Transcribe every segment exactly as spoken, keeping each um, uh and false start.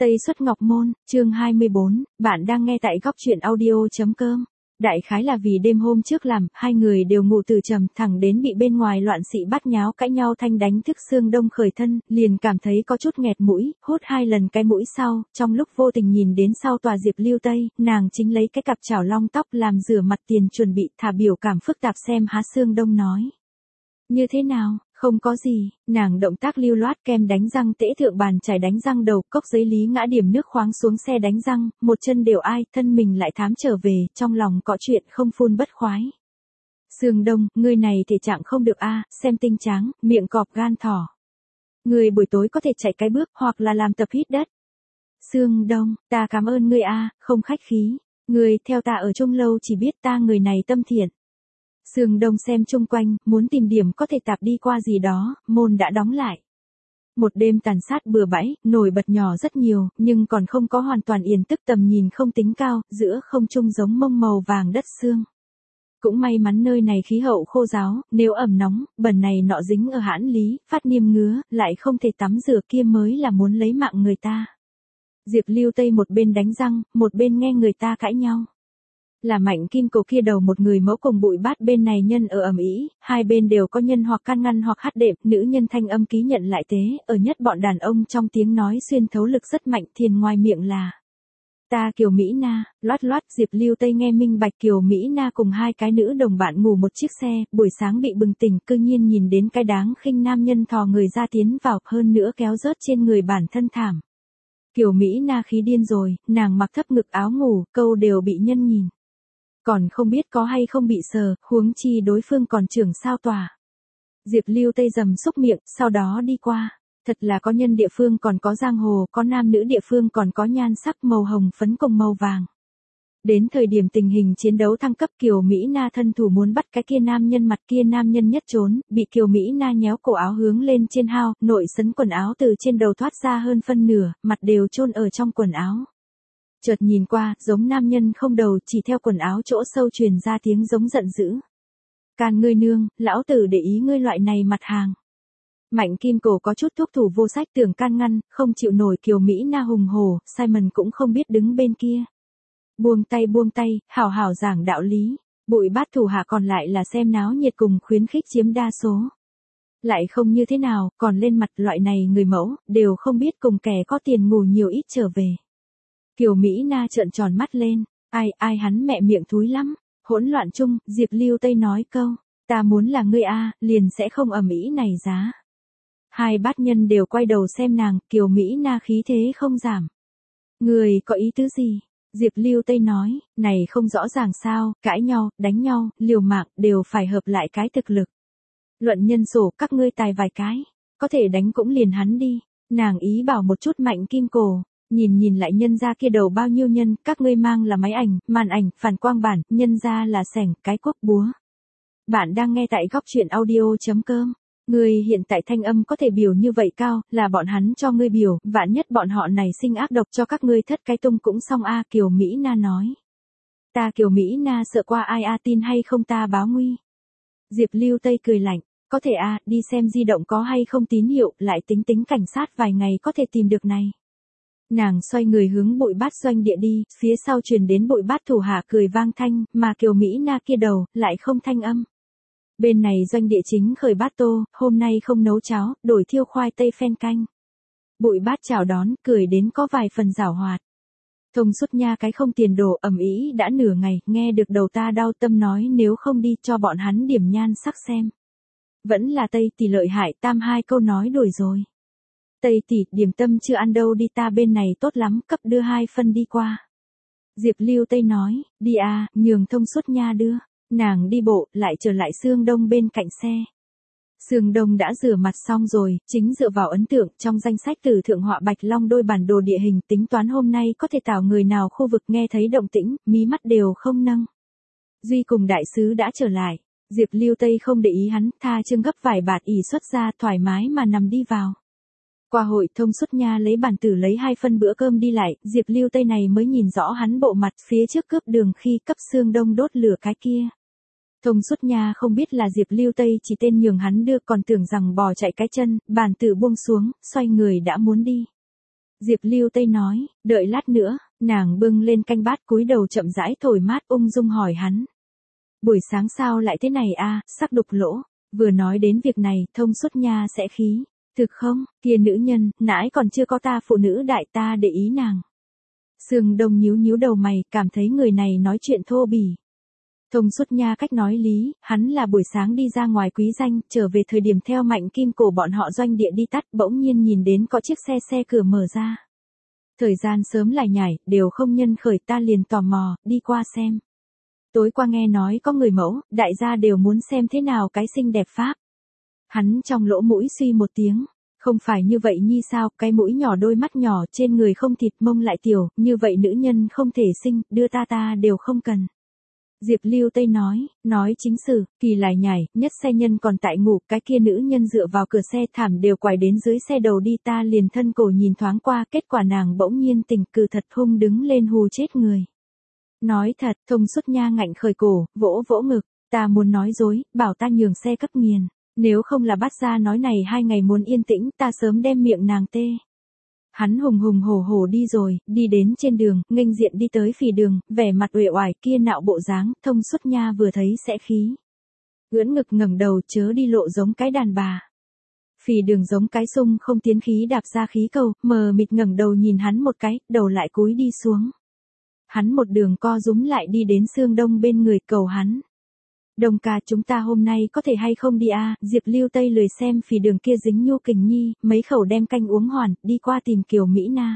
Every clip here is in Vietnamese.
Tây Xuất Ngọc Môn, chương hai mươi bốn, bạn đang nghe tại góc truyện audio.com. Đại khái là vì đêm hôm trước làm, hai người đều ngủ từ trầm thẳng đến bị bên ngoài loạn xị bắt nháo cãi nhau thanh đánh thức Sương Đông khởi thân, liền cảm thấy có chút nghẹt mũi, hốt hai lần cái mũi sau, trong lúc vô tình nhìn đến sau tòa Diệp Lưu Tây, nàng chính lấy cái cặp chảo long tóc làm rửa mặt tiền chuẩn bị thả biểu cảm phức tạp xem há Sương Đông nói. Như thế nào? Không có gì, nàng động tác lưu loát kem đánh răng tễ thượng bàn chải đánh răng đầu, cốc giấy lý ngã điểm nước khoáng xuống xe đánh răng, một chân đều ai, thân mình lại thám trở về, trong lòng có chuyện không phun bất khoái. Sương Đông, ngươi này thể trạng không được a, xem tinh tráng, miệng cọp gan thỏ. Ngươi buổi tối có thể chạy cái bước hoặc là làm tập hít đất. Sương Đông, ta cảm ơn ngươi a, không khách khí. Ngươi theo ta ở chung lâu chỉ biết ta người này tâm thiện. Sương Đông xem chung quanh, muốn tìm điểm có thể tạp đi qua gì đó, môn đã đóng lại. Một đêm tàn sát bừa bãi, nổi bật nhỏ rất nhiều, nhưng còn không có hoàn toàn yên tức, tầm nhìn không tính cao, giữa không trung giống mông màu vàng đất sương. Cũng may mắn nơi này khí hậu khô ráo, nếu ẩm nóng, bẩn này nọ dính ở hãn lý, phát niêm ngứa, lại không thể tắm rửa kia mới là muốn lấy mạng người ta. Diệp Lưu Tây một bên đánh răng, một bên nghe người ta cãi nhau. Là Mạnh Kim Cầu kia đầu một người mẫu cùng Bụi Bát bên này nhân ở ầm ĩ, hai bên đều có nhân hoặc can ngăn hoặc hát đệm, nữ nhân thanh âm ký nhận lại tế, ở nhất bọn đàn ông trong tiếng nói xuyên thấu lực rất mạnh, thiền ngoài miệng là ta Kiều Mỹ Na, loát loát. Diệp Lưu Tây nghe minh bạch Kiều Mỹ Na cùng hai cái nữ đồng bạn ngủ một chiếc xe, buổi sáng bị bừng tỉnh, cư nhiên nhìn đến cái đáng khinh nam nhân thò người ra tiến vào, hơn nữa kéo rớt trên người bản thân thảm. Kiều Mỹ Na khí điên rồi, nàng mặc thấp ngực áo ngủ, câu đều bị nhân nhìn. Còn không biết có hay không bị sờ, huống chi đối phương còn trưởng sao tòa. Diệp Lưu Tây dầm xúc miệng, sau đó đi qua. Thật là có nhân địa phương còn có giang hồ, có nam nữ địa phương còn có nhan sắc màu hồng phấn cùng màu vàng. Đến thời điểm tình hình chiến đấu thăng cấp, Kiều Mỹ Na thân thủ muốn bắt cái kia nam nhân, mặt kia nam nhân nhất trốn, bị Kiều Mỹ Na nhéo cổ áo hướng lên trên hao, nội sấn quần áo từ trên đầu thoát ra hơn phân nửa, mặt đều chôn ở trong quần áo. Chợt nhìn qua, giống nam nhân không đầu, chỉ theo quần áo chỗ sâu truyền ra tiếng giống giận dữ. Can ngươi nương, lão tử để ý ngươi loại này mặt hàng. Mạnh Kim Cổ có chút thuốc thủ vô sách tưởng can ngăn, không chịu nổi Kiều Mỹ Na hùng hổ, Simon cũng không biết đứng bên kia. Buông tay buông tay, hảo hảo giảng đạo lý, Bụi Bát thủ hạ còn lại là xem náo nhiệt cùng khuyến khích chiếm đa số. Lại không như thế nào, còn lên mặt loại này người mẫu, đều không biết cùng kẻ có tiền ngủ nhiều ít trở về. Kiều Mỹ Na trợn tròn mắt lên, ai ai hắn mẹ miệng thúi lắm, hỗn loạn chung, Diệp Lưu Tây nói câu, ta muốn là ngươi a, liền sẽ không ầm ĩ này giá. Hai bát nhân đều quay đầu xem nàng, Kiều Mỹ Na khí thế không giảm. Người có ý tứ gì? Diệp Lưu Tây nói, này không rõ ràng sao, cãi nhau, đánh nhau, liều mạng, đều phải hợp lại cái thực lực. Luận nhân sổ, các ngươi tài vài cái, có thể đánh cũng liền hắn đi, nàng ý bảo một chút Mạnh Kim Cổ. Nhìn nhìn lại nhân ra kia đầu bao nhiêu nhân, các ngươi mang là máy ảnh, màn ảnh, phản quang bản, nhân ra là sẻng, cái cuốc búa. Bạn đang nghe tại góc truyện audio.com. Ngươi hiện tại thanh âm có thể biểu như vậy cao, là bọn hắn cho ngươi biểu, vạn nhất bọn họ này sinh ác độc cho các ngươi thất cái tung cũng xong a. Kiều Mỹ Na nói. Ta Kiều Mỹ Na sợ qua ai a, tin hay không ta báo nguy. Diệp Lưu Tây cười lạnh, có thể a, đi xem di động có hay không tín hiệu, lại tính tính cảnh sát vài ngày có thể tìm được này. Nàng xoay người hướng Bụi Bát doanh địa đi, phía sau truyền đến Bụi Bát thủ hạ cười vang thanh, mà Kiều Mỹ Na kia đầu, lại không thanh âm. Bên này doanh địa chính khởi bát tô, hôm nay không nấu cháo, đổi thiêu khoai tây phen canh. Bụi Bát chào đón, cười đến có vài phần giảo hoạt. Thông suốt nha cái không tiền đồ ầm ĩ đã nửa ngày, nghe được đầu ta đau tâm nói nếu không đi cho bọn hắn điểm nhan sắc xem. Vẫn là Tây tỷ lợi hại, tam hai câu nói đuổi rồi. Tây tỷ, điểm tâm chưa ăn đâu, đi ta bên này tốt lắm, cấp đưa hai phân đi qua. Diệp Lưu Tây nói, đi à, nhường Thông Suốt Nha đưa. Nàng đi bộ, lại trở lại Sương Đông bên cạnh xe. Sương Đông đã rửa mặt xong rồi, chính dựa vào ấn tượng trong danh sách từ thượng họa Bạch Long đôi bản đồ địa hình tính toán hôm nay có thể tạo người nào khu vực nghe thấy động tĩnh, mí mắt đều không nâng. Duy cùng đại sứ đã trở lại, Diệp Lưu Tây không để ý hắn, tha chương gấp vải bạt ỉ xuất ra thoải mái mà nằm đi vào. Qua hội Thông Suốt Nha lấy bản tử lấy hai phân bữa cơm đi lại, Diệp Lưu Tây này mới nhìn rõ hắn bộ mặt phía trước cướp đường khi cấp Sương Đông đốt lửa cái kia. Thông Suốt Nha không biết là Diệp Lưu Tây chỉ tên nhường hắn đưa, còn tưởng rằng bò chạy cái chân, bàn tử buông xuống, xoay người đã muốn đi. Diệp Lưu Tây nói, đợi lát nữa, nàng bưng lên canh bát cúi đầu chậm rãi thổi mát ung dung hỏi hắn. Buổi sáng sao lại thế này a, sắc đục lỗ, vừa nói đến việc này, Thông Suốt Nha sẽ khí. Thực không, kia nữ nhân, nãy còn chưa có ta phụ nữ đại ta để ý nàng. Sương Đông nhíu nhíu đầu mày, cảm thấy người này nói chuyện thô bỉ. Thông Suốt Nha cách nói lý, hắn là buổi sáng đi ra ngoài quý danh, trở về thời điểm theo Mạnh Kim Cổ bọn họ doanh địa đi tắt, bỗng nhiên nhìn đến có chiếc xe xe cửa mở ra. Thời gian sớm lại nhảy, đều không nhân khởi, ta liền tò mò, đi qua xem. Tối qua nghe nói có người mẫu, đại gia đều muốn xem thế nào cái xinh đẹp pháp. Hắn trong lỗ mũi suy một tiếng, không phải như vậy nhi sao, cái mũi nhỏ đôi mắt nhỏ trên người không thịt mông lại tiểu, như vậy nữ nhân không thể sinh, đưa ta ta đều không cần. Diệp Lưu Tây nói, nói chính sự, kỳ lại nhảy, nhất xe nhân còn tại ngủ, cái kia nữ nhân dựa vào cửa xe thảm đều quải đến dưới xe đầu đi, ta liền thân cổ nhìn thoáng qua, kết quả nàng bỗng nhiên tỉnh cừ thật hung đứng lên hù chết người. Nói thật, Thông Suốt Nha ngạnh khởi cổ, vỗ vỗ ngực, ta muốn nói dối, bảo ta nhường xe cấp nghiền, nếu không là bắt ra nói này hai ngày muốn yên tĩnh, ta sớm đem miệng nàng tê. Hắn hùng hùng hổ hổ đi rồi, đi đến trên đường, nghênh diện đi tới Phì Đường, vẻ mặt uể oải kia nạo bộ dáng, Thông Suốt Nha vừa thấy sẽ khí. Ưỡn ngực ngẩng đầu chớ đi lộ giống cái đàn bà. Phì Đường giống cái sung không tiến khí đạp ra khí cầu, mờ mịt ngẩng đầu nhìn hắn một cái, đầu lại cúi đi xuống. Hắn một đường co rúm lại đi đến Sương Đông bên người cầu hắn. Đông ca chúng ta hôm nay có thể hay không đi a? Diệp Lưu Tây lười xem Phì Đường kia dính nhu kình nhi, mấy khẩu đem canh uống hoàn, đi qua tìm Kiều Mỹ Na.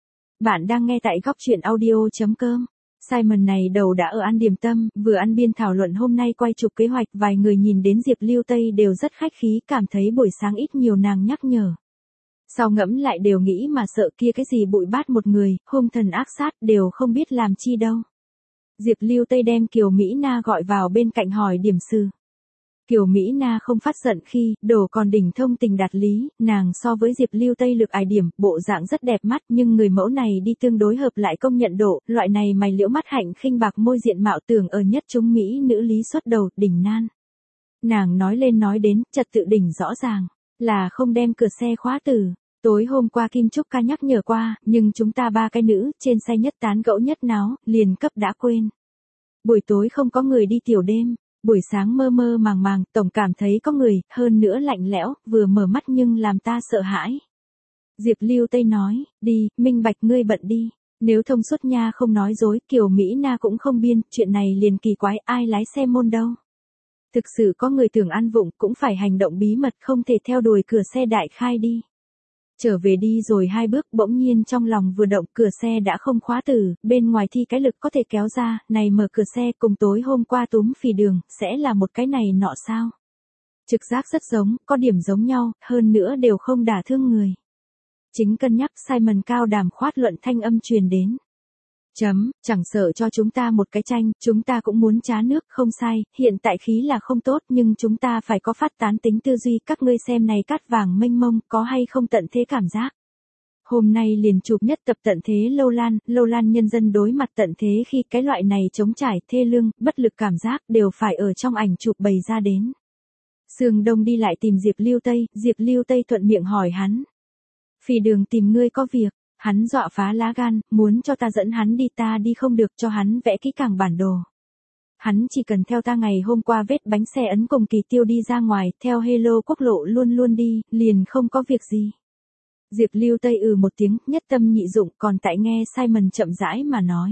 Bạn đang nghe tại góc truyện audio.com. Simon này đầu đã ở ăn điểm tâm, vừa ăn biên thảo luận hôm nay quay chụp kế hoạch, vài người nhìn đến Diệp Lưu Tây đều rất khách khí, cảm thấy buổi sáng ít nhiều nàng nhắc nhở. Sau ngẫm lại đều nghĩ mà sợ kia cái gì bụi bát một người, hung thần ác sát đều không biết làm chi đâu. Diệp Lưu Tây đem Kiều Mỹ Na gọi vào bên cạnh hỏi điểm sự. Kiều Mỹ Na không phát giận khi, đồ còn đỉnh thông tình đạt lý, nàng so với Diệp Lưu Tây lực ải điểm, bộ dạng rất đẹp mắt nhưng người mẫu này đi tương đối hợp lại công nhận độ, loại này mày liễu mắt hạnh khinh bạc môi diện mạo tưởng ở nhất chúng Mỹ nữ lý xuất đầu, đỉnh nan. Nàng nói lên nói đến, trật tự đỉnh rõ ràng, là không đem cửa xe khóa từ. Tối hôm qua Kim Trúc ca nhắc nhở qua, nhưng chúng ta ba cái nữ, trên xe nhất tán gẫu nhất náo, liền cấp đã quên. Buổi tối không có người đi tiểu đêm, buổi sáng mơ mơ màng màng, tổng cảm thấy có người, hơn nữa lạnh lẽo, vừa mở mắt nhưng làm ta sợ hãi. Diệp Lưu Tây nói, đi, minh bạch ngươi bận đi, nếu Thông Suốt Nha không nói dối, Kiều Mỹ Na cũng không biên, chuyện này liền kỳ quái, ai lái xe môn đâu. Thực sự có người tưởng ăn vụng, cũng phải hành động bí mật, không thể theo đuổi cửa xe đại khai đi. Trở về đi rồi hai bước, bỗng nhiên trong lòng vừa động, cửa xe đã không khóa từ, bên ngoài thi cái lực có thể kéo ra, này mở cửa xe cùng tối hôm qua túm Phì Đường, sẽ là một cái này nọ sao? Trực giác rất giống, có điểm giống nhau, hơn nữa đều không đả thương người. Chính cân nhắc, Simon cao đàm khoát luận thanh âm truyền đến. Chấm, chẳng sợ cho chúng ta một cái tranh, chúng ta cũng muốn trá nước, không sai, hiện tại khí là không tốt nhưng chúng ta phải có phát tán tính tư duy, các ngươi xem này cát vàng mênh mông, có hay không tận thế cảm giác. Hôm nay liền chụp nhất tập tận thế Lâu Lan, Lâu Lan nhân dân đối mặt tận thế khi cái loại này chống trải, thê lương, bất lực cảm giác đều phải ở trong ảnh chụp bày ra đến. Sương Đông đi lại tìm Diệp Lưu Tây, Diệp Lưu Tây thuận miệng hỏi hắn. Phì Đường tìm ngươi có việc. Hắn dọa phá lá gan, muốn cho ta dẫn hắn đi, ta đi không được, cho hắn vẽ kỹ càng bản đồ. Hắn chỉ cần theo ta ngày hôm qua vết bánh xe ấn cùng Kỳ Tiêu đi ra ngoài, theo Hello quốc lộ luôn luôn đi, liền không có việc gì. Diệp Lưu Tây ừ một tiếng, nhất tâm nhị dụng, còn tại nghe Simon chậm rãi mà nói.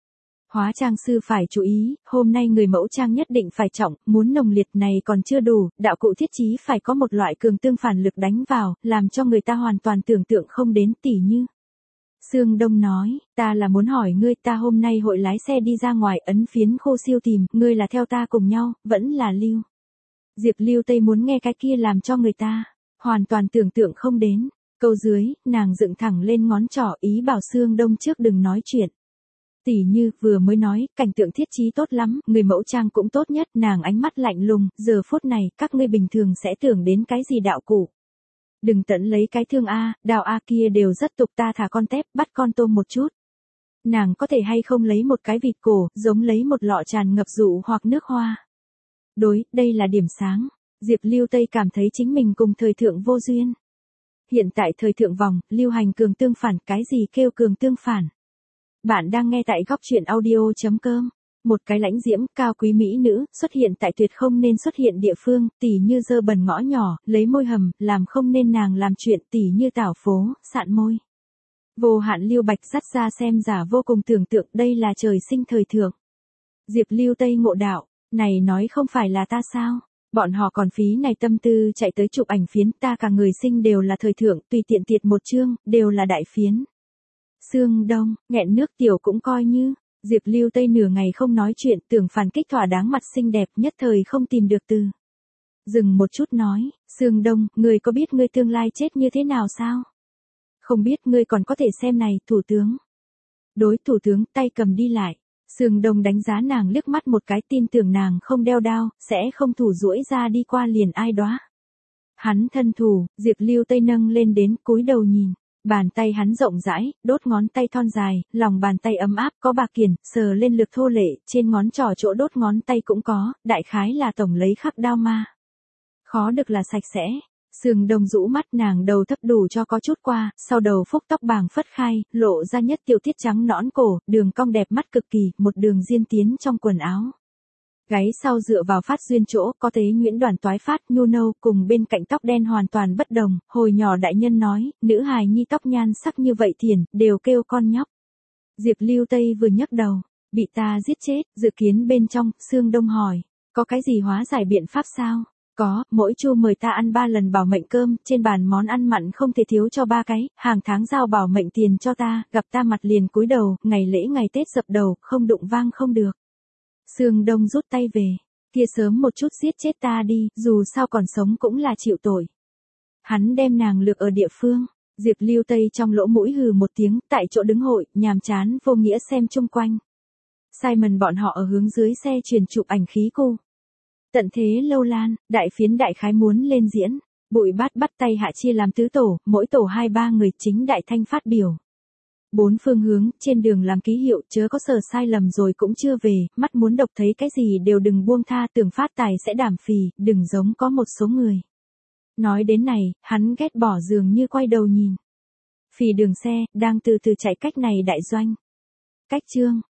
Hóa trang sư phải chú ý, hôm nay người mẫu trang nhất định phải trọng, muốn nồng liệt này còn chưa đủ, đạo cụ thiết trí phải có một loại cường tương phản lực đánh vào, làm cho người ta hoàn toàn tưởng tượng không đến, tỉ như. Sương Đông nói, ta là muốn hỏi ngươi, ta hôm nay hội lái xe đi ra ngoài ấn phiến khô siêu tìm, ngươi là theo ta cùng nhau, vẫn là Lưu. Diệp Lưu Tây muốn nghe cái kia làm cho người ta, hoàn toàn tưởng tượng không đến. Câu dưới, nàng dựng thẳng lên ngón trỏ ý bảo Sương Đông trước đừng nói chuyện. Tỉ như, vừa mới nói, cảnh tượng thiết trí tốt lắm, người mẫu trang cũng tốt nhất, nàng ánh mắt lạnh lùng, giờ phút này, các ngươi bình thường sẽ tưởng đến cái gì đạo cụ. Đừng tận lấy cái thương A, đào A kia đều rất tục, ta thả con tép, bắt con tôm một chút. Nàng có thể hay không lấy một cái vịt cổ, giống lấy một lọ tràn ngập rượu hoặc nước hoa. Đối, đây là điểm sáng. Diệp Lưu Tây cảm thấy chính mình cùng thời thượng vô duyên. Hiện tại thời thượng vòng, lưu hành cường tương phản, cái gì kêu cường tương phản? Bạn đang nghe tại góc truyện audio.com. Một cái lãnh diễm, cao quý mỹ nữ, xuất hiện tại tuyệt không nên xuất hiện địa phương, tỉ như dơ bẩn ngõ nhỏ, lấy môi hầm, làm không nên nàng làm chuyện, tỉ như tảo phố, sạn môi. Vô hạn lưu bạch dắt ra xem giả vô cùng tưởng tượng đây là trời sinh thời thượng. Diệp Lưu Tây ngộ đạo, này nói không phải là ta sao? Bọn họ còn phí này tâm tư chạy tới chụp ảnh phiến, ta cả người sinh đều là thời thượng, tùy tiện tiệt một chương, đều là đại phiến. Sương Đông, nghẹn nước tiểu cũng coi như, Diệp Lưu Tây nửa ngày không nói chuyện, tưởng phản kích thỏa đáng mặt xinh đẹp nhất thời không tìm được từ. Dừng một chút nói, Sương Đông, ngươi có biết ngươi tương lai chết như thế nào sao? Không biết ngươi còn có thể xem này, thủ tướng. Đối thủ tướng, tay cầm đi lại. Sương Đông đánh giá nàng liếc mắt một cái, tin tưởng nàng không đeo đao, sẽ không thủ duỗi ra đi qua liền ai đó. Hắn thân thủ, Diệp Lưu Tây nâng lên đến cúi đầu nhìn. Bàn tay hắn rộng rãi, đốt ngón tay thon dài, lòng bàn tay ấm áp có bạc kiển, sờ lên lực thô lệ, trên ngón trỏ chỗ đốt ngón tay cũng có, đại khái là tổng lấy khắc đao ma. Khó được là sạch sẽ. Sương Đông rũ mắt, nàng đầu thấp đủ cho có chút qua, sau đầu phúc tóc bàng phất khai, lộ ra nhất tiểu tiết trắng nõn cổ, đường cong đẹp mắt cực kỳ, một đường diên tiến trong quần áo. Gáy sau dựa vào phát duyên chỗ, có tế nhuyễn đoàn toái phát nhu nâu, cùng bên cạnh tóc đen hoàn toàn bất đồng, hồi nhỏ đại nhân nói, nữ hài nhi tóc nhan sắc như vậy thiền, đều kêu con nhóc. Diệp Lưu Tây vừa nhấc đầu, bị ta giết chết, dự kiến bên trong, Sương Đông hỏi, có cái gì hóa giải biện pháp sao? Có, mỗi chu mời ta ăn ba lần bảo mệnh cơm, trên bàn món ăn mặn không thể thiếu cho ba cái, hàng tháng giao bảo mệnh tiền cho ta, gặp ta mặt liền cúi đầu, ngày lễ ngày Tết dập đầu, không đụng vang không được. Sương Đông rút tay về, kia sớm một chút giết chết ta đi, dù sao còn sống cũng là chịu tội. Hắn đem nàng lược ở địa phương, Diệp Lưu Tây trong lỗ mũi hừ một tiếng, tại chỗ đứng hội, nhàm chán vô nghĩa xem chung quanh. Simon bọn họ ở hướng dưới xe truyền chụp ảnh khí cô. Tận thế lâu lan, đại phiến đại khái muốn lên diễn, Bụi Bát bắt tay hạ chia làm tứ tổ, mỗi tổ hai ba người chính đại thanh phát biểu. Bốn phương hướng, trên đường làm ký hiệu, chớ có sờ sai lầm rồi cũng chưa về, mắt muốn độc thấy cái gì đều đừng buông tha, tưởng phát tài sẽ đảm phì, đừng giống có một số người. Nói đến này, hắn ghét bỏ dường như quay đầu nhìn. Phì đường xe, đang từ từ chạy cách này đại doanh. Cách chương.